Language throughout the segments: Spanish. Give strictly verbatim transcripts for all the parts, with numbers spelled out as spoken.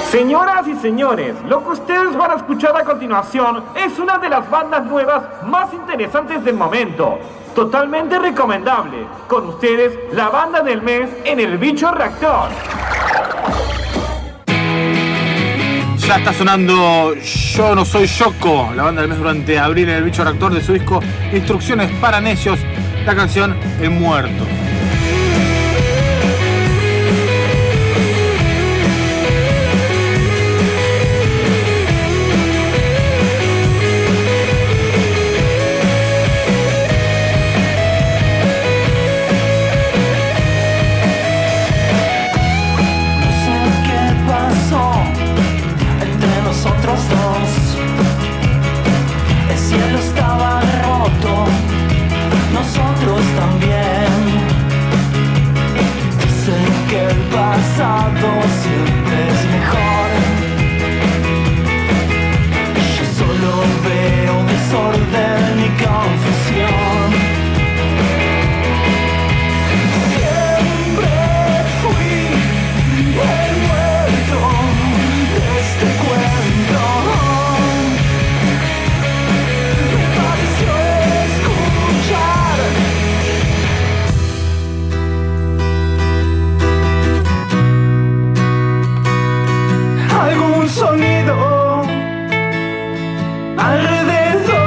Señoras y señores, lo que ustedes van a escuchar a continuación es una de las bandas nuevas más interesantes del momento. Totalmente recomendable. Con ustedes, la banda del mes en El Bicho Reactor. Ya está sonando Yo No Soy Yoko, la banda del mes durante abril en El Bicho Reactor de su disco Instrucciones para Necios, la canción El Muerto. Siempre es mejor. Yo solo veo desorden y confusión. Siempre fui el muerto de este cuento. Me pareció escuchar algún sonido alrededor.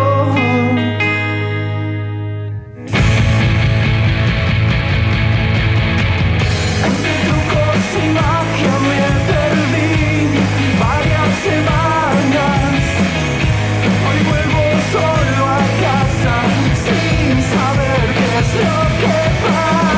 Entre trucos y magia me perdí varias semanas. Hoy vuelvo solo a casa sin saber qué es lo que pasa.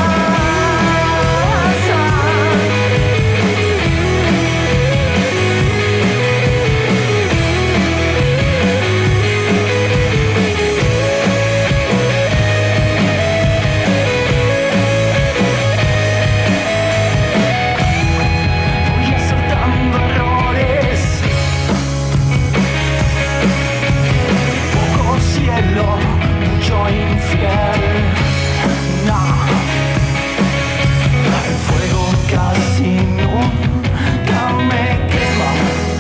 Mucho infierno, el fuego casi nunca me quema,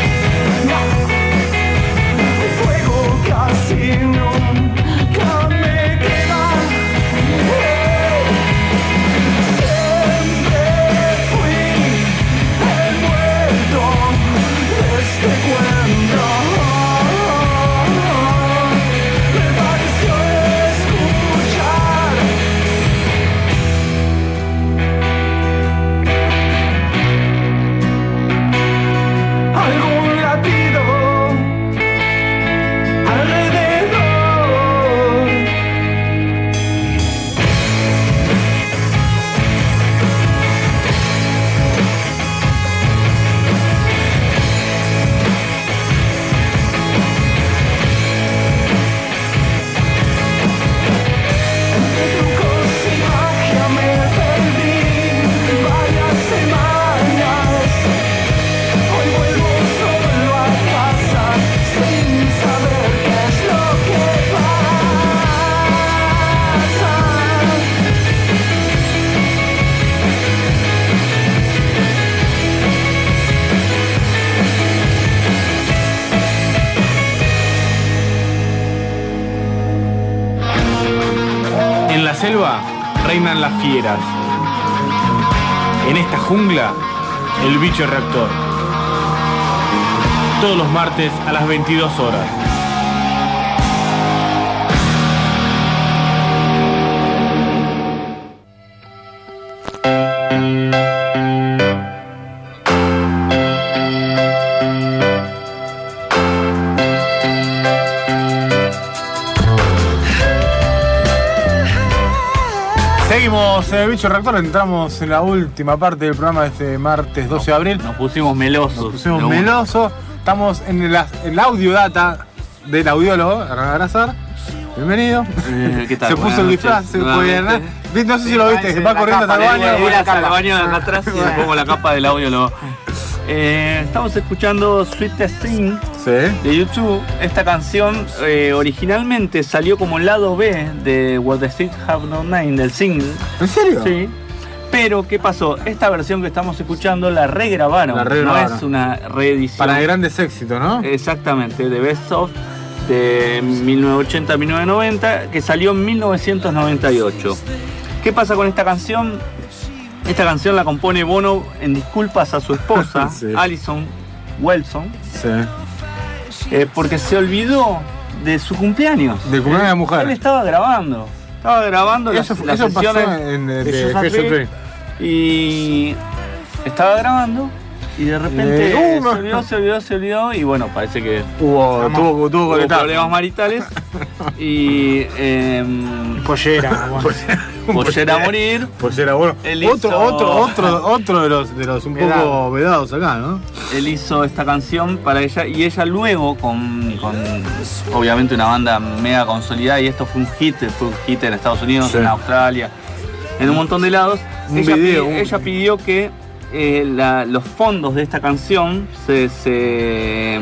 el fuego casi nunca me quema. Siempre fui el muerto de este cuento. En la selva reinan las fieras. En esta jungla, el Bicho Reactor. Todos los martes a las veintidós horas. Seguimos en El Bicho Reactor, entramos en la última parte del programa de este martes doce de abril. Nos pusimos melosos. Nos pusimos melosos. Estamos en el, el audiodata del audiólogo, Hernán Arazar. Bienvenido. Eh, ¿Qué tal? Se puso el disfraz, se puede Hernán. No sé si lo viste, se va corriendo hasta el baño. Voy al baño de acá atrás y le pongo la capa del audiólogo. Eh, estamos escuchando Sweetest Thing sí. de YouTube. Esta canción eh, originalmente salió como lado B de What the Streets Have No Name, del single. ¿En serio? Sí. Pero, ¿qué pasó? Esta versión que estamos escuchando la regrabaron. La regrabaron. No es una reedición. Para grandes éxitos, ¿no? Exactamente, de Best of de mil novecientos ochenta a mil novecientos noventa, que salió en mil novecientos noventa y ocho. ¿Qué pasa con esta canción? Esta canción la compone Bono en disculpas a su esposa, Sí. Alison Wilson, Sí. eh, porque se olvidó de su cumpleaños. Del cumpleaños de la mujer. Él estaba grabando. Estaba grabando las, Eso, las eso pasó sesiones en eh, de de Joshua Joshua Tree, Tree. y estaba grabando y de repente Eh, uh, se olvidó, se olvidó, se olvidó y bueno, parece que Hubo, tuvo, tuvo hubo conectado. problemas maritales y eh, Pollera, bueno. pollera a morir. Pollera, bueno. Él Otro, hizo- otro, otro, otro de los, de los un poco Vedado. vedados acá, ¿no? Él hizo esta canción para ella y ella luego con, con obviamente una banda mega consolidada, y esto fue un hit, fue un hit en Estados Unidos, Sí. en Australia, en un montón de lados. Un ella, video, pi- un- ella pidió que eh, la- los fondos de esta canción se, se,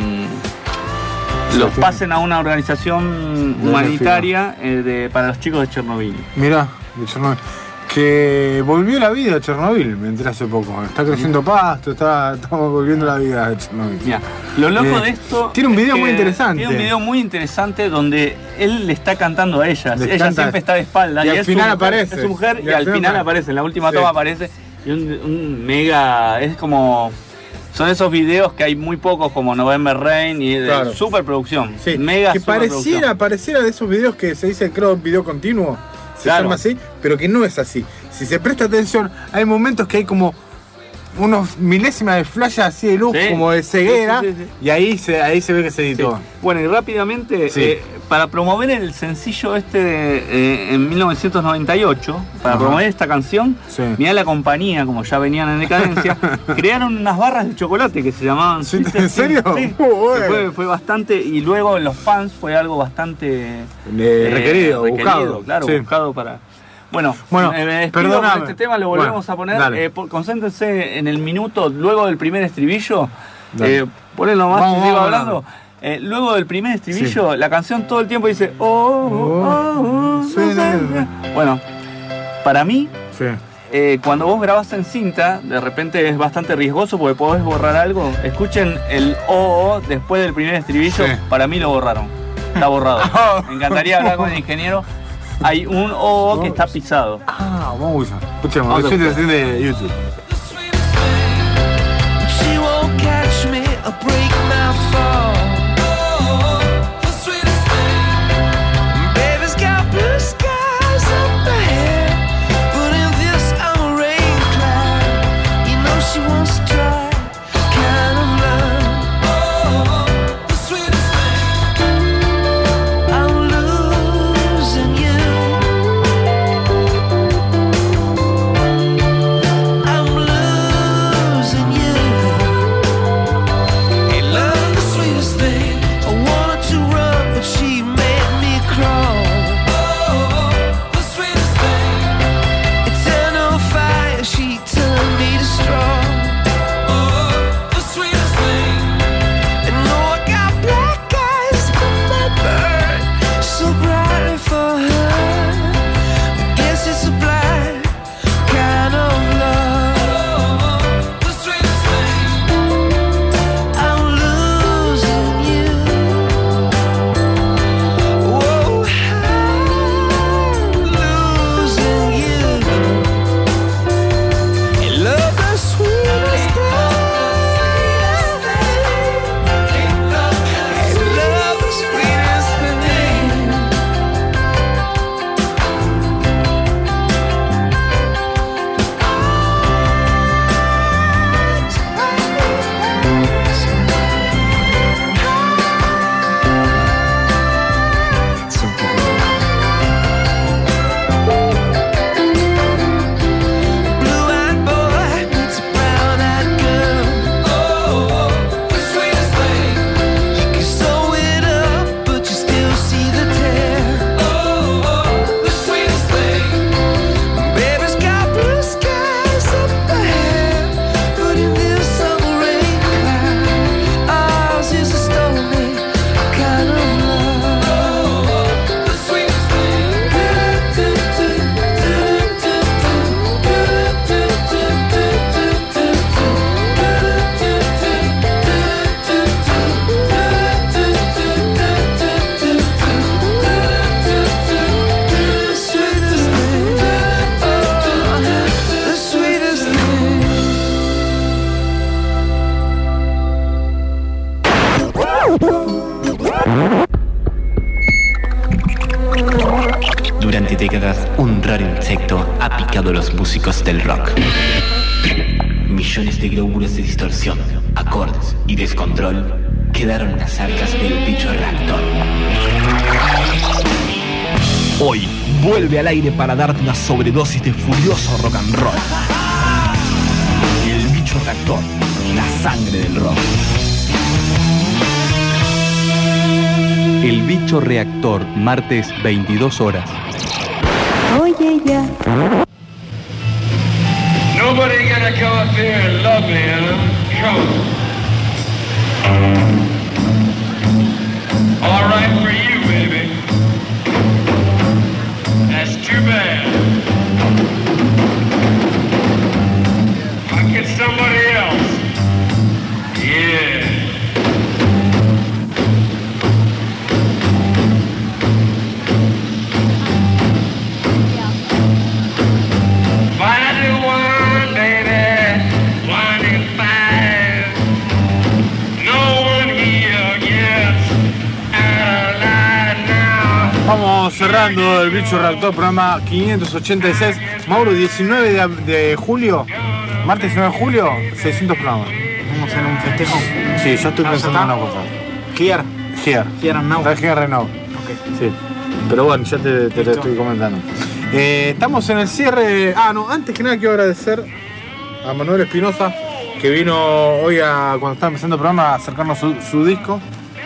mm, los sí. pasen a una organización De humanitaria eh, de- para los chicos de Chernobyl. Mirá, de Chernobyl. Que volvió la vida a Chernobyl, me enteré hace poco. Está creciendo pasto, está, estamos volviendo la vida a Chernobyl. Mira, lo loco Eh, de esto. tiene un es video que muy interesante. Tiene un video muy interesante donde él le está cantando a ella. Le Ella canta- siempre está de espalda. y al es final su mujer, aparece. Es su mujer y, Y al al final final aparece. aparece. En la última Sí. toma aparece. Y un, un mega. Es como. Son esos videos que hay muy pocos, como November Rain y de Claro. superproducción. Sí, Mega que superproducción. pareciera, pareciera de esos videos que se dice, creo, video continuo, se Claro. llama así, pero que no es así. Si se presta atención, hay momentos que hay como unos milésimas de flash así de luz, Sí. como de ceguera, Sí, sí, sí, sí. y ahí se, ahí se ve que se Sí. editó. Bueno, y rápidamente, Sí. eh, para promover el sencillo este de, eh, en mil novecientos noventa y ocho, para Ajá. promover esta canción, Sí. mirá la compañía, como ya venían en decadencia, crearon unas barras de chocolate que se llamaban Sí, Twisted ¿en serio? Tea. Sí. Muy bueno. Que Fue, fue bastante, y luego en los fans fue algo bastante Eh, requerido, requerido, buscado. claro, Sí. buscado para. Bueno, Bueno, eh, me despido perdóname. con este tema, lo volvemos Bueno, a poner. dale. Eh, por- concéntrense en el minuto, luego del primer estribillo. Dale. Eh, ponelo más Vamos, que sigo vamos, hablando. vamos. Eh, luego del primer estribillo, la canción todo el tiempo dice oh, oh, oh, oh, no suena. sé". Bueno, para mí, Sí. eh, cuando vos grabás en cinta, de repente es bastante riesgoso porque podés borrar algo. Escuchen el oh, oh después del primer estribillo, Sí. para mí lo borraron. Está borrado. Me encantaría hablar con el ingeniero. Hay un oh, oh que está pisado. Ah, vamos a usar. Escuchemos, Vamos a es escuchar. de YouTube. She won't catch me or break my fall. Baby's got blue skies up ahead, but in this I'm a rain cloud. You know she wants to try kind of love. I'm losing you. I'm aterrador insecto ha picado a los músicos del rock. Millones de glóbulos de distorsión, acordes y descontrol quedaron en las arcas del bicho reactor. Hoy vuelve al aire para darte una sobredosis de furioso rock and roll. El bicho reactor, la sangre del rock. El bicho reactor, martes veintidós horas. Oye ya. Nobody gonna come up here and love me, huh? Come. All right for you, baby. That's too bad. I'll get somebody else. Yeah. Vamos cerrando el bicho reactor, programa quinientos ochenta y seis. Mauro, diecinueve de, de julio, martes diecinueve de julio, seiscientos programas. Vamos a hacer un festejo. Sí, yo estoy Ah, pensando ¿ya en está? una cosa. Here. Here. Here and now. Está Here and now. Ok. Sí. Pero bueno, ya te, te lo estoy comentando. Eh, estamos en el cierre. Ah, no, antes que nada quiero agradecer a Manuel Espinosa, que vino hoy a, cuando estaba empezando el programa, a acercarnos su, su disco,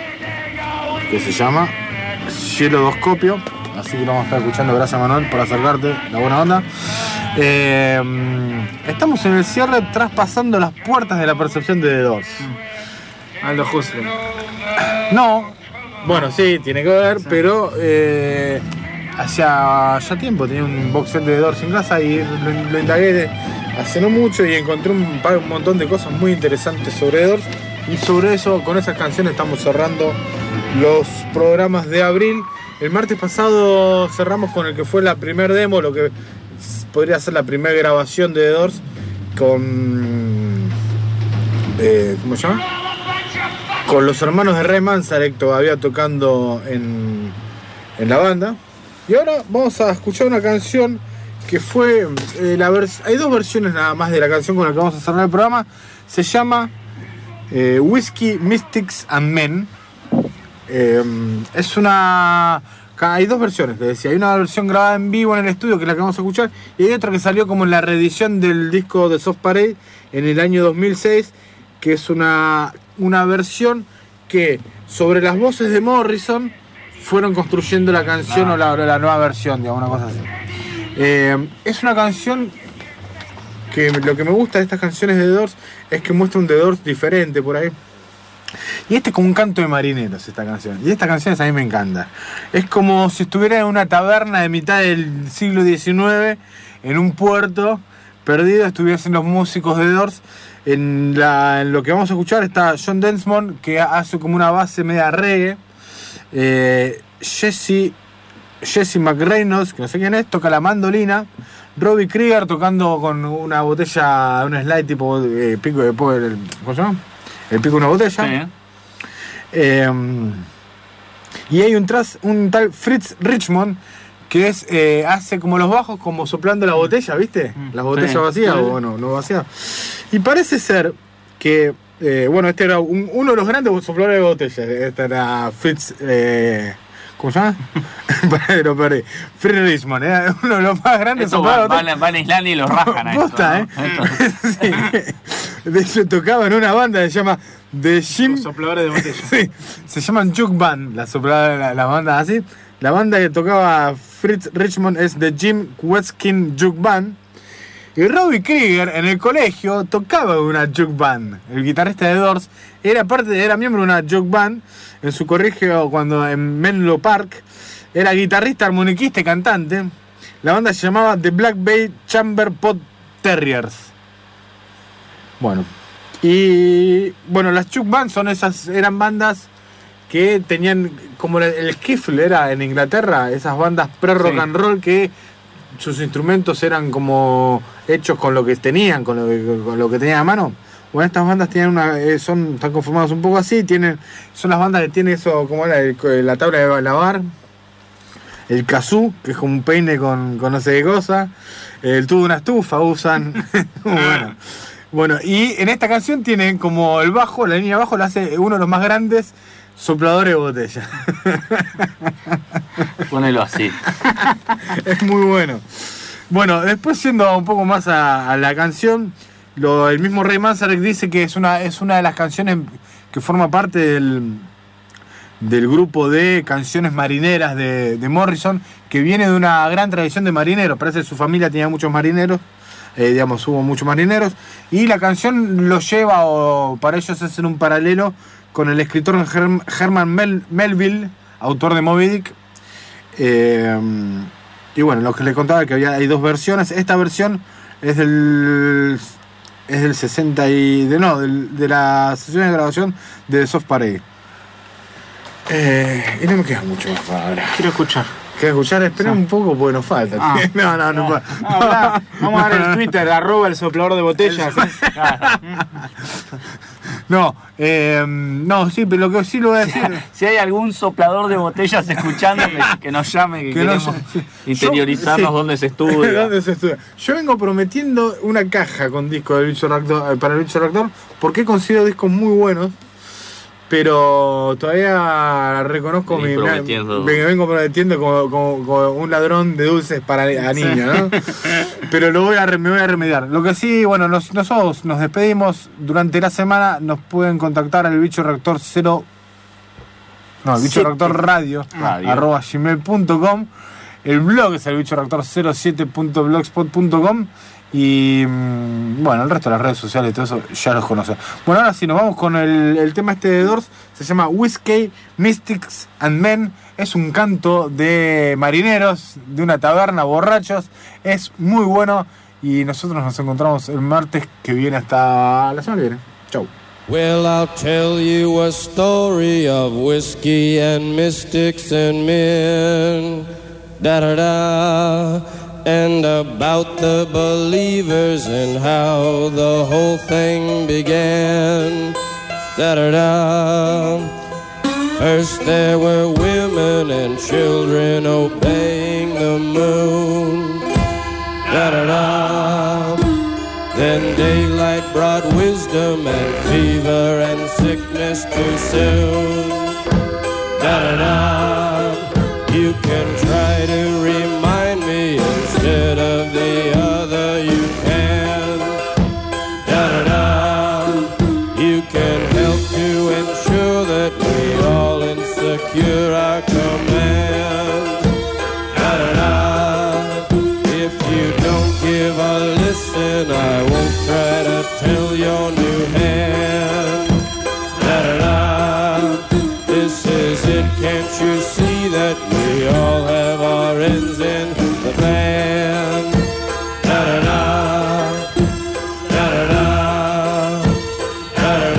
que se llama Hielodoscopio. Así que lo vamos a estar escuchando. Gracias, Manuel, por acercarte, la buena onda. Eh, estamos en el cierre, traspasando las puertas de la percepción de The Doors. Aldo Huxley. No, bueno, sí, tiene que ver, sí. pero eh, hacía ya tiempo tenía un box set de The Doors en casa y lo, lo indagué hace no mucho y encontré un, un montón de cosas muy interesantes sobre The Doors. Y sobre eso, con esas canciones estamos cerrando los programas de abril. El martes pasado cerramos con el que fue la primer demo, lo que podría ser la primera grabación de The Doors, con... Eh, ¿cómo se llama? Con los hermanos de Ray Manzarek todavía tocando en, en la banda. Y ahora vamos a escuchar una canción que fue... Eh, la vers- hay dos versiones nada más de la canción con la que vamos a cerrar el programa. Se llama eh, Whiskey, Mystics and Men. Eh, es una... Hay dos versiones, les decía. Hay una versión grabada en vivo en el estudio, que es la que vamos a escuchar, y hay otra que salió como en la reedición del disco de Soft Parade en el año dos mil seis, que es una, una versión que sobre las voces de Morrison fueron construyendo la canción ah. o la, la nueva versión, digamos, una cosa así. Eh, es una canción que lo que me gusta de estas canciones de The Doors es que muestra un The Doors diferente por ahí. Y este es como un canto de marineros, esta canción. Y esta canción a mí me encanta. Es como si estuviera en una taberna de mitad del siglo diecinueve, en un puerto, perdido, estuviesen los músicos de The Doors. En, la, en lo que vamos a escuchar está John Densmore, que hace como una base media reggae. Eh, Jesse, Jesse McReynolds, que no sé quién es, toca la mandolina. Robbie Krieger tocando con una botella, un slide tipo eh, pico de poder, ¿cómo se llama? El pico de una botella. Sí. Eh, y hay un, tras, un tal Fritz Richmond que es eh, hace como los bajos, como soplando la botella, ¿viste? Las botellas sí. vacías, sí. o bueno, no vacías. Y parece ser que, eh, bueno, este era un, uno de los grandes sopladores de botellas. Este era Fritz. Eh, ¿Cómo se llama? Lo perdí. Fritz Richmond, era uno de los más grandes esto sopladores. Van, van, van a Islandia y los rajan a Posta, esto, ¿eh? ¿no? Sí. De hecho, tocaba en una banda que se llama The Jim. Los sopladores de botella. Sí, se llaman Juke Band, la sopladora, la, la banda así. La banda que tocaba Fritz Richmond es The Jim Weskin Juke Band. Y Robbie Krieger en el colegio tocaba una Juke Band. El guitarrista de Doors era parte, era miembro de una Juke Band. En su colegio, cuando en Menlo Park, era guitarrista, armoniquista y cantante. La banda se llamaba The Black Bay Chamber Pot Terriers. Bueno, y bueno, las Juke Band son esas, eran bandas que tenían como el skiffle era en Inglaterra, esas bandas pre-rock sí. and roll que sus instrumentos eran como hechos con lo que tenían, con lo que, con lo que tenían a mano. Bueno, estas bandas tienen una, son, están conformadas un poco así, tienen, son las bandas que tienen eso, como la, la tabla de lavar, el kazoo, que es como un peine con, con no sé qué cosa, el tubo de una estufa usan. bueno. bueno, y en esta canción tienen como el bajo, la línea de bajo la hace uno de los más grandes sopladores de botella. Ponelo así. Es muy bueno. Bueno, después yendo un poco más a, a la canción, lo, el mismo Ray Manzarek dice que es una, es una de las canciones que forma parte del, del grupo de canciones marineras de, de Morrison, que viene de una gran tradición de marineros. Parece que su familia tenía muchos marineros, eh, digamos, hubo muchos marineros, y la canción lo lleva, o para ellos hacen un paralelo con el escritor Herm, Herman Mel, Melville, autor de Moby Dick. Eh, y bueno, lo que les contaba es que había, hay dos versiones. Esta versión es del es del sesenta y de no, del, de la sesión de grabación de The Soft Parade. Eh, y no me queda mucho más para ahora. Quiero escuchar. ¿Quieres escuchar? Esperen un poco porque nos falta. Ah. no, no, no, no. No, habla, vamos a dar el Twitter, arroba el soplador de botellas. No, eh, no, sí, pero lo que sí lo voy a decir. Si hay algún soplador de botellas escuchando, que, que nos llame, que, Que queremos no- sí. interiorizarnos Yo- sí. dónde se estudia. ¿Dónde se estudia? Yo vengo prometiendo una caja con discos del bicho reactor, eh, para el bicho reactor, porque considero discos muy buenos, pero todavía reconozco Venís mi. prometiendo. Me, me vengo prometiendo como, como- como un ladrón de dulces para a niños, ¿no? Pero lo voy a, re- me voy a remediar. Lo que sí, bueno, nos- nosotros nos despedimos durante la semana. Nos pueden contactar al bicho reactor cero. No, el bicho Siete. reactor radio, Radio. arroba gmail punto com. El blog es el bicho reactor cero siete punto blogspot punto com. Y mm, bueno, el resto de las redes sociales y todo eso ya los conocen. Bueno, ahora sí, nos vamos con el, el tema este de Doors. Se llama Whiskey, Mystics and Men. Es un canto de marineros, de una taberna, borrachos. Es muy bueno. Y nosotros nos encontramos el martes que viene, hasta la semana que viene. Chau. Well, I'll tell you a story of whiskey and mystics and men. Da da da. And about the believers and how the whole thing began. Da da da. First there were women and children obeying the moon. Da da da. Then daylight brought wisdom and fever and sickness too soon. Da da da. You can try to remind me instead of the other. You can. Da da da. You can help to ensure that we all insecure our command. Da da da. If you don't give a listen, I won't try to tell your new hand. Da da da. This is it, can't you see that we all have our ends in the plan? Da da da. Da da da. Da da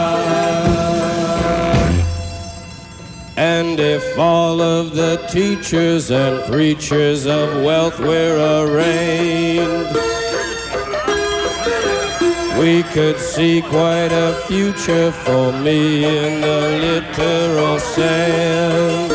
da. And if all of the teachers and preachers of wealth were arraigned, we could see quite a future for me in the literal sense.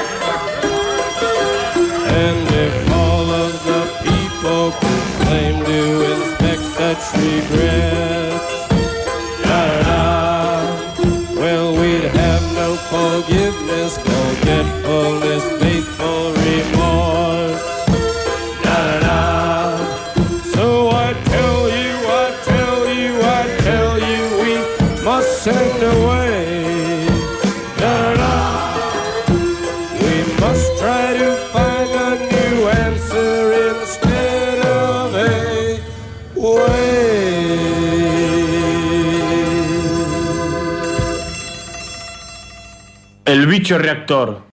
And if all of the people could claim to inspect such regrets, da-da-da, well, we'd have no forgiveness, no forgetfulness, faithful remorse. Da-da-da. So I tell you, I tell you, I tell you, we must send away. Da-da-da. We must try to find a new answer instead of a way. El bicho reactor.